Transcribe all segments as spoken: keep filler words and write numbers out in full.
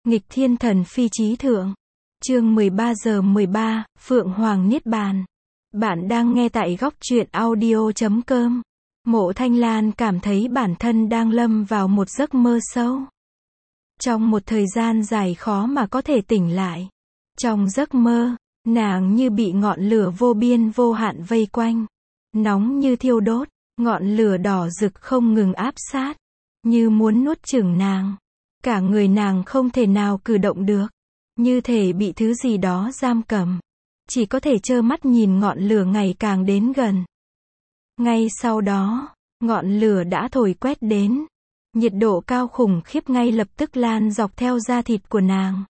Nghịch thiên thần phi chí thượng. Chương mười ba giờ mười ba, Phượng Hoàng Niết Bàn. Bạn đang nghe tại góc truyện audio chấm com. Mộ Thanh Lan cảm thấy bản thân đang lâm vào một giấc mơ sâu. Trong một thời gian dài khó mà có thể tỉnh lại. Trong giấc mơ, nàng như bị ngọn lửa vô biên vô hạn vây quanh. Nóng như thiêu đốt, ngọn lửa đỏ rực không ngừng áp sát. Như muốn nuốt chửng nàng. Cả người nàng không thể nào cử động được. Như thể bị thứ gì đó giam cầm. Chỉ có thể trơ mắt nhìn ngọn lửa ngày càng đến gần. Ngay sau đó, ngọn lửa đã thổi quét đến. Nhiệt độ cao khủng khiếp ngay lập tức lan dọc theo da thịt của nàng.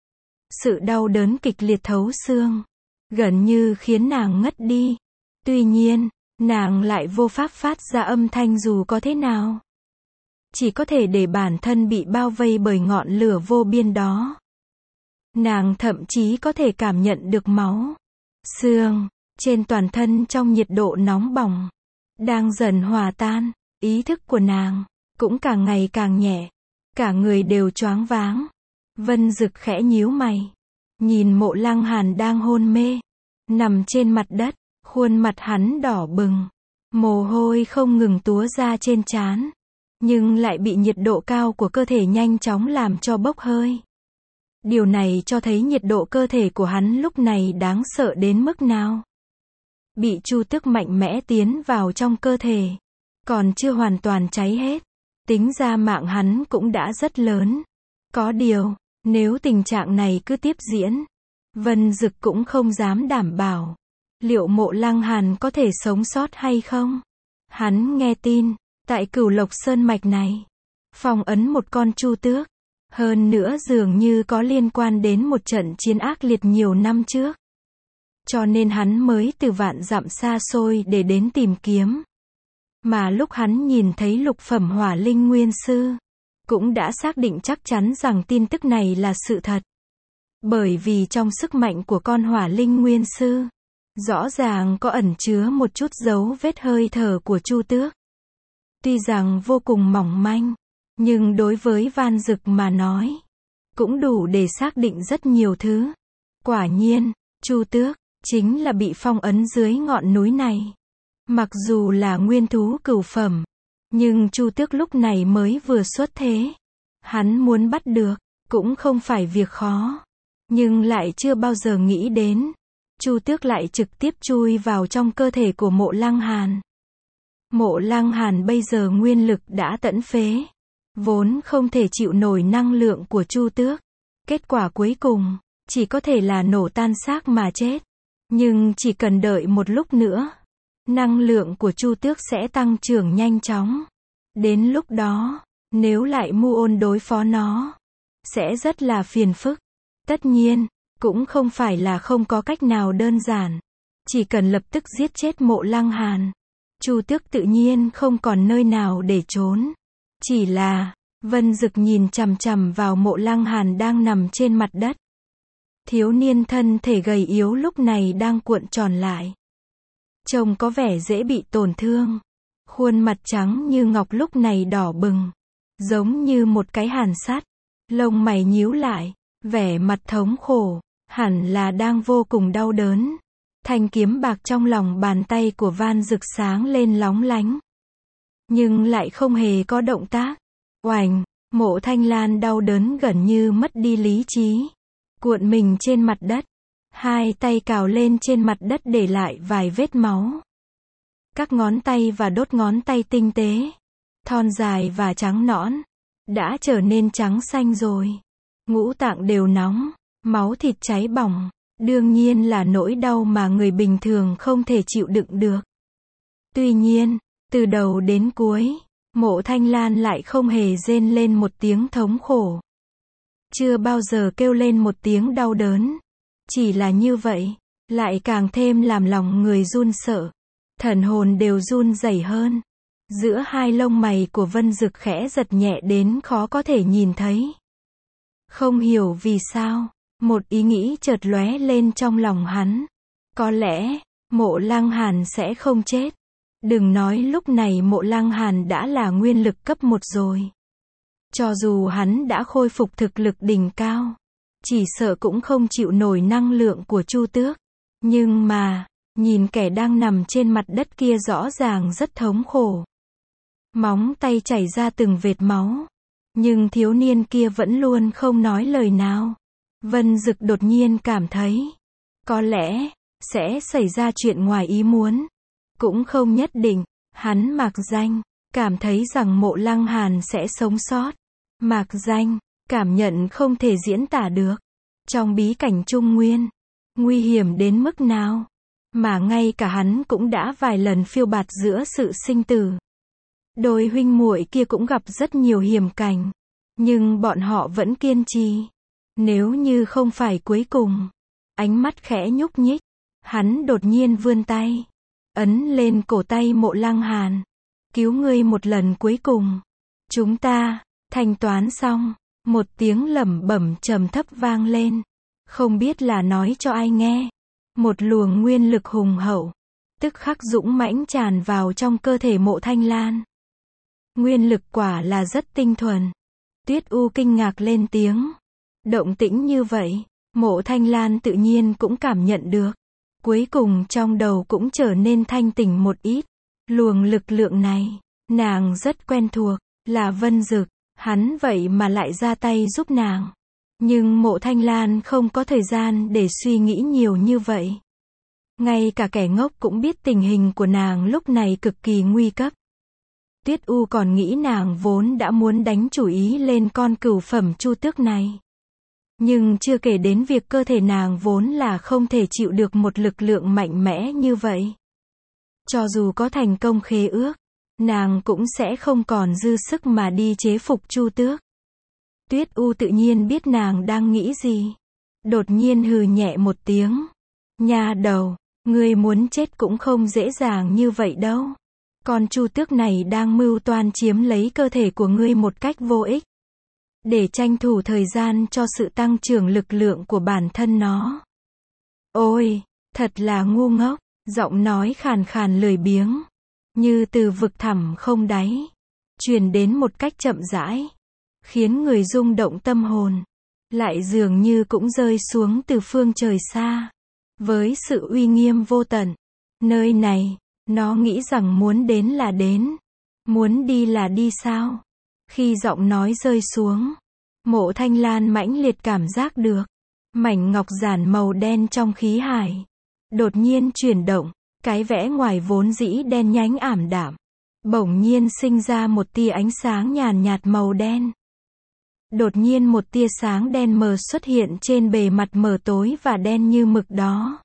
Sự đau đớn kịch liệt thấu xương. Gần như khiến nàng ngất đi. Tuy nhiên, nàng lại vô pháp phát ra âm thanh dù có thế nào. Chỉ có thể để bản thân bị bao vây bởi ngọn lửa vô biên đó. Nàng thậm chí có thể cảm nhận được máu, xương, trên toàn thân trong nhiệt độ nóng bỏng. Đang dần hòa tan, ý thức của nàng, cũng càng ngày càng nhẹ. Cả người đều choáng váng. Vân Dực khẽ nhíu mày. Nhìn Mộ Lăng Hàn đang hôn mê. Nằm trên mặt đất, khuôn mặt hắn đỏ bừng. Mồ hôi không ngừng túa ra trên trán. Nhưng lại bị nhiệt độ cao của cơ thể nhanh chóng làm cho bốc hơi. Điều này cho thấy nhiệt độ cơ thể của hắn lúc này đáng sợ đến mức nào. Bị Chu Tước mạnh mẽ tiến vào trong cơ thể. Còn chưa hoàn toàn cháy hết. Tính ra mạng hắn cũng đã rất lớn. Có điều, nếu tình trạng này cứ tiếp diễn, Vân Dực cũng không dám đảm bảo. Liệu Mộ Lăng Hàn có thể sống sót hay không? Hắn nghe tin, tại Cửu Lộc Sơn mạch này, phong ấn một con Chu Tước. Hơn nữa dường như có liên quan đến một trận chiến ác liệt nhiều năm trước. Cho nên hắn mới từ vạn dặm xa xôi để đến tìm kiếm. Mà lúc hắn nhìn thấy lục phẩm hỏa linh nguyên sư, cũng đã xác định chắc chắn rằng tin tức này là sự thật. Bởi vì trong sức mạnh của con hỏa linh nguyên sư, rõ ràng có ẩn chứa một chút dấu vết hơi thở của Chu Tước. Tuy rằng vô cùng mỏng manh, nhưng đối với Van Dực mà nói, cũng đủ để xác định rất nhiều thứ. Quả nhiên, Chu Tước chính là bị phong ấn dưới ngọn núi này. Mặc dù là nguyên thú cửu phẩm, nhưng Chu Tước lúc này mới vừa xuất thế. Hắn muốn bắt được, cũng không phải việc khó. Nhưng lại chưa bao giờ nghĩ đến, Chu Tước lại trực tiếp chui vào trong cơ thể của Mộ Lăng Hàn. Mộ Lăng Hàn bây giờ nguyên lực đã tẫn phế. Vốn không thể chịu nổi năng lượng của Chu Tước. Kết quả cuối cùng, chỉ có thể là nổ tan xác mà chết. Nhưng chỉ cần đợi một lúc nữa, năng lượng của Chu Tước sẽ tăng trưởng nhanh chóng. Đến lúc đó, nếu lại mưu ôn đối phó nó, sẽ rất là phiền phức. Tất nhiên, cũng không phải là không có cách nào đơn giản. Chỉ cần lập tức giết chết Mộ Lăng Hàn, Chu Tước tự nhiên không còn nơi nào để trốn. Chỉ là, Vân Dực nhìn chằm chằm vào Mộ Lăng Hàn đang nằm trên mặt đất. Thiếu niên thân thể gầy yếu lúc này đang cuộn tròn lại. Trông có vẻ dễ bị tổn thương. Khuôn mặt trắng như ngọc lúc này đỏ bừng. Giống như một cái hàn sắt. Lông mày nhíu lại. Vẻ mặt thống khổ. Hẳn là đang vô cùng đau đớn. Thanh kiếm bạc trong lòng bàn tay của Van Dực sáng lên lóng lánh. Nhưng lại không hề có động tác. Oành, Mộ Thanh Lan đau đớn gần như mất đi lý trí. Cuộn mình trên mặt đất. Hai tay cào lên trên mặt đất để lại vài vết máu. Các ngón tay và đốt ngón tay tinh tế, thon dài và trắng nõn, đã trở nên trắng xanh rồi. Ngũ tạng đều nóng, máu thịt cháy bỏng. Đương nhiên là nỗi đau mà người bình thường không thể chịu đựng được. Tuy nhiên, từ đầu đến cuối, Mộ Thanh Lan lại không hề rên lên một tiếng thống khổ. Chưa bao giờ kêu lên một tiếng đau đớn. Chỉ là như vậy, lại càng thêm làm lòng người run sợ. Thần hồn đều run rẩy hơn. Giữa hai lông mày của Vân Dực khẽ giật nhẹ đến khó có thể nhìn thấy. Không hiểu vì sao, một ý nghĩ chợt lóe lên trong lòng hắn. Có lẽ, Mộ Lăng Hàn sẽ không chết. Đừng nói lúc này Mộ Lăng Hàn đã là nguyên lực cấp một rồi. Cho dù hắn đã khôi phục thực lực đỉnh cao, chỉ sợ cũng không chịu nổi năng lượng của Chu Tước. Nhưng mà, nhìn kẻ đang nằm trên mặt đất kia rõ ràng rất thống khổ. Móng tay chảy ra từng vệt máu. Nhưng thiếu niên kia vẫn luôn không nói lời nào. Vân Dực đột nhiên cảm thấy, có lẽ, sẽ xảy ra chuyện ngoài ý muốn. Cũng không nhất định, hắn Mạc Danh, cảm thấy rằng Mộ Lăng Hàn sẽ sống sót. Mạc Danh, cảm nhận không thể diễn tả được. Trong bí cảnh Trung Nguyên, nguy hiểm đến mức nào, mà ngay cả hắn cũng đã vài lần phiêu bạt giữa sự sinh tử. Đôi huynh muội kia cũng gặp rất nhiều hiểm cảnh, nhưng bọn họ vẫn kiên trì. Nếu như không phải cuối cùng, ánh mắt khẽ nhúc nhích, hắn đột nhiên vươn tay, ấn lên cổ tay Mộ Lăng Hàn. Cứu ngươi một lần cuối cùng. Chúng ta, thanh toán xong, một tiếng lẩm bẩm trầm thấp vang lên. Không biết là nói cho ai nghe. Một luồng nguyên lực hùng hậu, tức khắc dũng mãnh tràn vào trong cơ thể Mộ Thanh Lan. Nguyên lực quả là rất tinh thuần. Tuyết U kinh ngạc lên tiếng. Động tĩnh như vậy, Mộ Thanh Lan tự nhiên cũng cảm nhận được. Cuối cùng trong đầu cũng trở nên thanh tỉnh một ít. Luồng lực lượng này, nàng rất quen thuộc, là Vân Dực, hắn vậy mà lại ra tay giúp nàng. Nhưng Mộ Thanh Lan không có thời gian để suy nghĩ nhiều như vậy. Ngay cả kẻ ngốc cũng biết tình hình của nàng lúc này cực kỳ nguy cấp. Tuyết U còn nghĩ nàng vốn đã muốn đánh chủ ý lên con cửu phẩm Chu Tước này. Nhưng chưa kể đến việc cơ thể nàng vốn là không thể chịu được một lực lượng mạnh mẽ như vậy. Cho dù có thành công khế ước, nàng cũng sẽ không còn dư sức mà đi chế phục Chu Tước. Tuyết U tự nhiên biết nàng đang nghĩ gì. Đột nhiên hừ nhẹ một tiếng. Nha đầu, ngươi muốn chết cũng không dễ dàng như vậy đâu. Con Chu Tước này đang mưu toan chiếm lấy cơ thể của ngươi một cách vô ích. Để tranh thủ thời gian cho sự tăng trưởng lực lượng của bản thân nó. Ôi, thật là ngu ngốc. Giọng nói khàn khàn lười biếng, như từ vực thẳm không đáy, truyền đến một cách chậm rãi, khiến người rung động tâm hồn, lại dường như cũng rơi xuống từ phương trời xa, với sự uy nghiêm vô tận. Nơi này, nó nghĩ rằng muốn đến là đến, muốn đi là đi sao? Khi giọng nói rơi xuống, Mộ Thanh Lan mãnh liệt cảm giác được, mảnh ngọc giản màu đen trong khí hải đột nhiên chuyển động, cái vẽ ngoài vốn dĩ đen nhánh ảm đạm, bỗng nhiên sinh ra một tia ánh sáng nhàn nhạt màu đen. Đột nhiên một tia sáng đen mờ xuất hiện trên bề mặt mờ tối và đen như mực đó.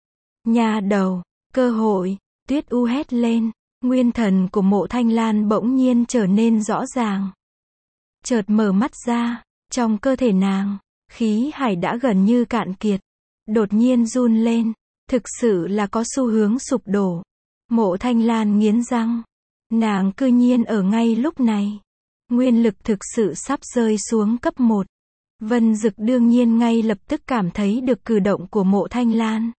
Nha đầu, cơ hội, Tuyết U hét lên, nguyên thần của Mộ Thanh Lan bỗng nhiên trở nên rõ ràng. Chợt mở mắt ra, trong cơ thể nàng, khí hải đã gần như cạn kiệt, đột nhiên run lên. Thực sự là có xu hướng sụp đổ. Mộ Thanh Lan nghiến răng. Nàng cư nhiên ở ngay lúc này. Nguyên lực thực sự sắp rơi xuống cấp một. Vân Dực đương nhiên ngay lập tức cảm thấy được cử động của Mộ Thanh Lan.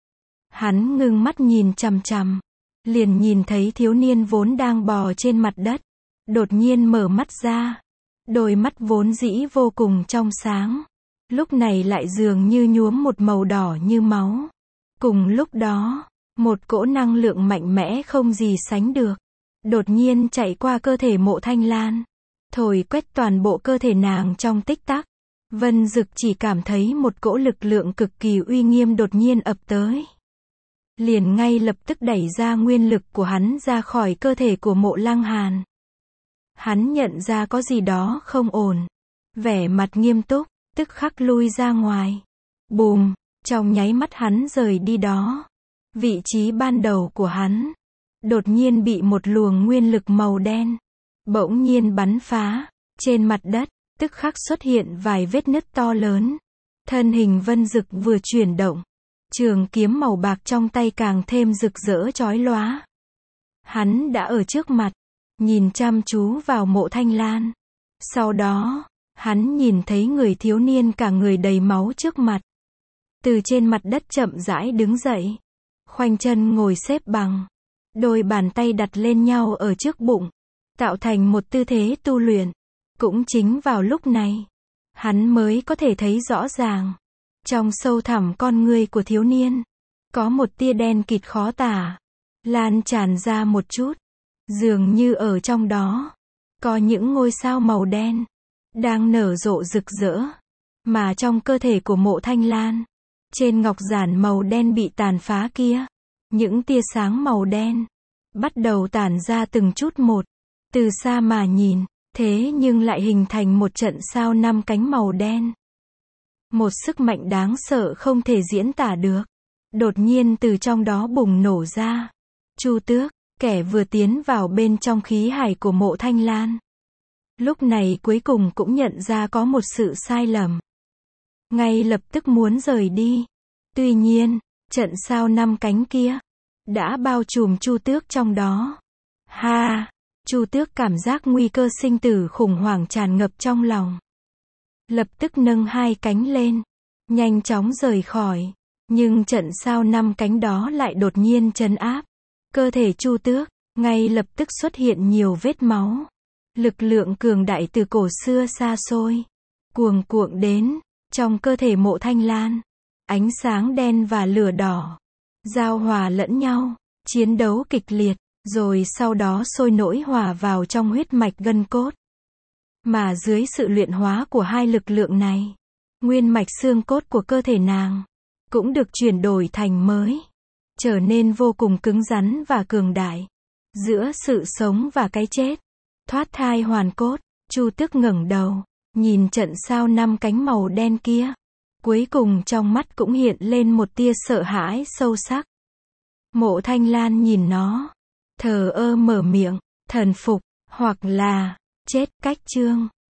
Hắn ngưng mắt nhìn chằm chằm. Liền nhìn thấy thiếu niên vốn đang bò trên mặt đất. Đột nhiên mở mắt ra. Đôi mắt vốn dĩ vô cùng trong sáng. Lúc này lại dường như nhuốm một màu đỏ như máu. Cùng lúc đó, một cỗ năng lượng mạnh mẽ không gì sánh được, đột nhiên chạy qua cơ thể Mộ Thanh Lan, thổi quét toàn bộ cơ thể nàng trong tích tắc. Vân Dực chỉ cảm thấy một cỗ lực lượng cực kỳ uy nghiêm đột nhiên ập tới. Liền ngay lập tức đẩy ra nguyên lực của hắn ra khỏi cơ thể của Mộ Lăng Hàn. Hắn nhận ra có gì đó không ổn. Vẻ mặt nghiêm túc, tức khắc lui ra ngoài. Bùm! Trong nháy mắt hắn rời đi đó. Vị trí ban đầu của hắn đột nhiên bị một luồng nguyên lực màu đen bỗng nhiên bắn phá. Trên mặt đất, tức khắc xuất hiện vài vết nứt to lớn. Thân hình Vân Dực vừa chuyển động, trường kiếm màu bạc trong tay càng thêm rực rỡ chói lóa. Hắn đã ở trước mặt, nhìn chăm chú vào Mộ Thanh Lan. Sau đó, hắn nhìn thấy người thiếu niên cả người đầy máu trước mặt. Từ trên mặt đất chậm rãi đứng dậy. Khoanh chân ngồi xếp bằng. Đôi bàn tay đặt lên nhau ở trước bụng. Tạo thành một tư thế tu luyện. Cũng chính vào lúc này, hắn mới có thể thấy rõ ràng. Trong sâu thẳm con người của thiếu niên, có một tia đen kịt khó tả, lan tràn ra một chút. Dường như ở trong đó, có những ngôi sao màu đen, đang nở rộ rực rỡ. Mà trong cơ thể của Mộ Thanh Lan, trên ngọc giản màu đen bị tàn phá kia, những tia sáng màu đen, bắt đầu tản ra từng chút một. Từ xa mà nhìn, thế nhưng lại hình thành một trận sao năm cánh màu đen. Một sức mạnh đáng sợ không thể diễn tả được, đột nhiên từ trong đó bùng nổ ra. Chu Tước, kẻ vừa tiến vào bên trong khí hải của Mộ Thanh Lan, lúc này cuối cùng cũng nhận ra có một sự sai lầm. Ngay lập tức muốn rời đi. Tuy nhiên, trận sao năm cánh kia đã bao trùm Chu Tước trong đó. Ha! Chu Tước cảm giác nguy cơ sinh tử khủng hoảng tràn ngập trong lòng. Lập tức nâng hai cánh lên, nhanh chóng rời khỏi. Nhưng trận sao năm cánh đó lại đột nhiên trấn áp cơ thể Chu Tước, ngay lập tức xuất hiện nhiều vết máu. Lực lượng cường đại từ cổ xưa xa xôi, cuồn cuộn đến, trong cơ thể Mộ Thanh Lan. Ánh sáng đen và lửa đỏ, giao hòa lẫn nhau, chiến đấu kịch liệt, rồi sau đó sôi nổi hòa vào trong huyết mạch gân cốt. Mà dưới sự luyện hóa của hai lực lượng này, nguyên mạch xương cốt của cơ thể nàng cũng được chuyển đổi thành mới, trở nên vô cùng cứng rắn và cường đại. Giữa sự sống và cái chết, thoát thai hoàn cốt, Chu Tước ngẩng đầu, nhìn trận sao năm cánh màu đen kia. Cuối cùng trong mắt cũng hiện lên một tia sợ hãi sâu sắc. Mộ Thanh Lan nhìn nó, thờ ơ mở miệng, thần phục, hoặc là chết. Cách chương